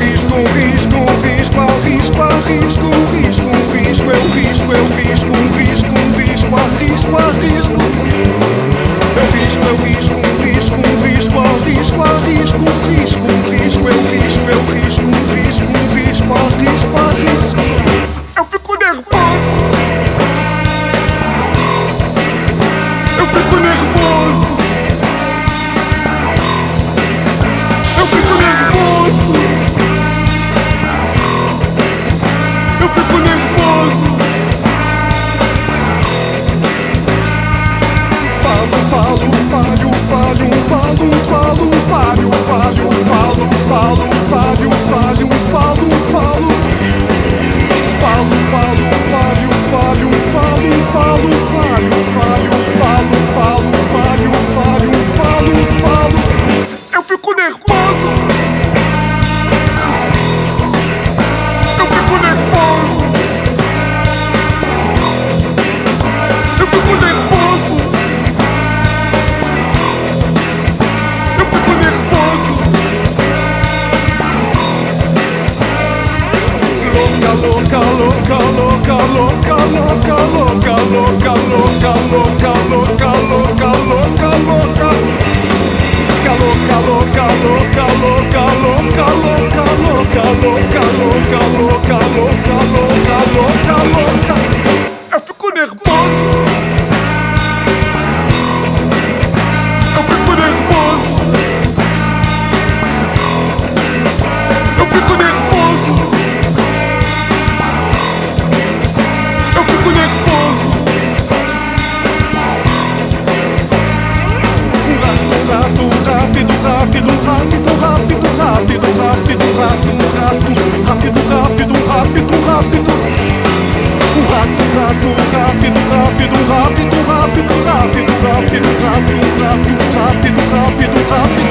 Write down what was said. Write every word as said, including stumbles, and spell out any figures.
risco, um risco, um risco, há risco, há risco, um risco, um risco, é o risco, é o risco, um risco, um risco, há risco, há risco. É o risco, é o risco, um risco, um risco, há risco, há risco, um risco, um risco, é o risco, é o risco, um risco, um risco, há risco, há risco. Eu fico nervoso. Eu fico nervoso. Eu fico nervoso. Eu fico nervoso. Falo, falo, falho, falho, falo, falo, falho, falho, falo, falo, falho, falho, falo, falo. Falo, falo, falho, falho, falo, falo, falho, falho, falo, falo, falho, falho, falo, falo. Eu fico nervoso. Eu fico nervoso. Eu fico nervoso. Eu fico nervoso. Louca, louca, louca, louca, louca, louca, louca, louca, louca, louca, louca, louca, louca, louca. Louca, louca, louca, louca, louca, louca, louca, louca, louca, louca, louca, louca, louca, louca. Eu fico nervoso. Eu fico nervoso. Eu fico nervoso. Eu fico nervoso. Rápido, rápido, rápido, rápido, rápido, rápido, rápido, rápido, rápido, rápido, rápido, rápido. O rato, rato, rápido, rápido, rápido, rápido, rápido, rápido, rápido, rápido, rápido, rápido, rápido.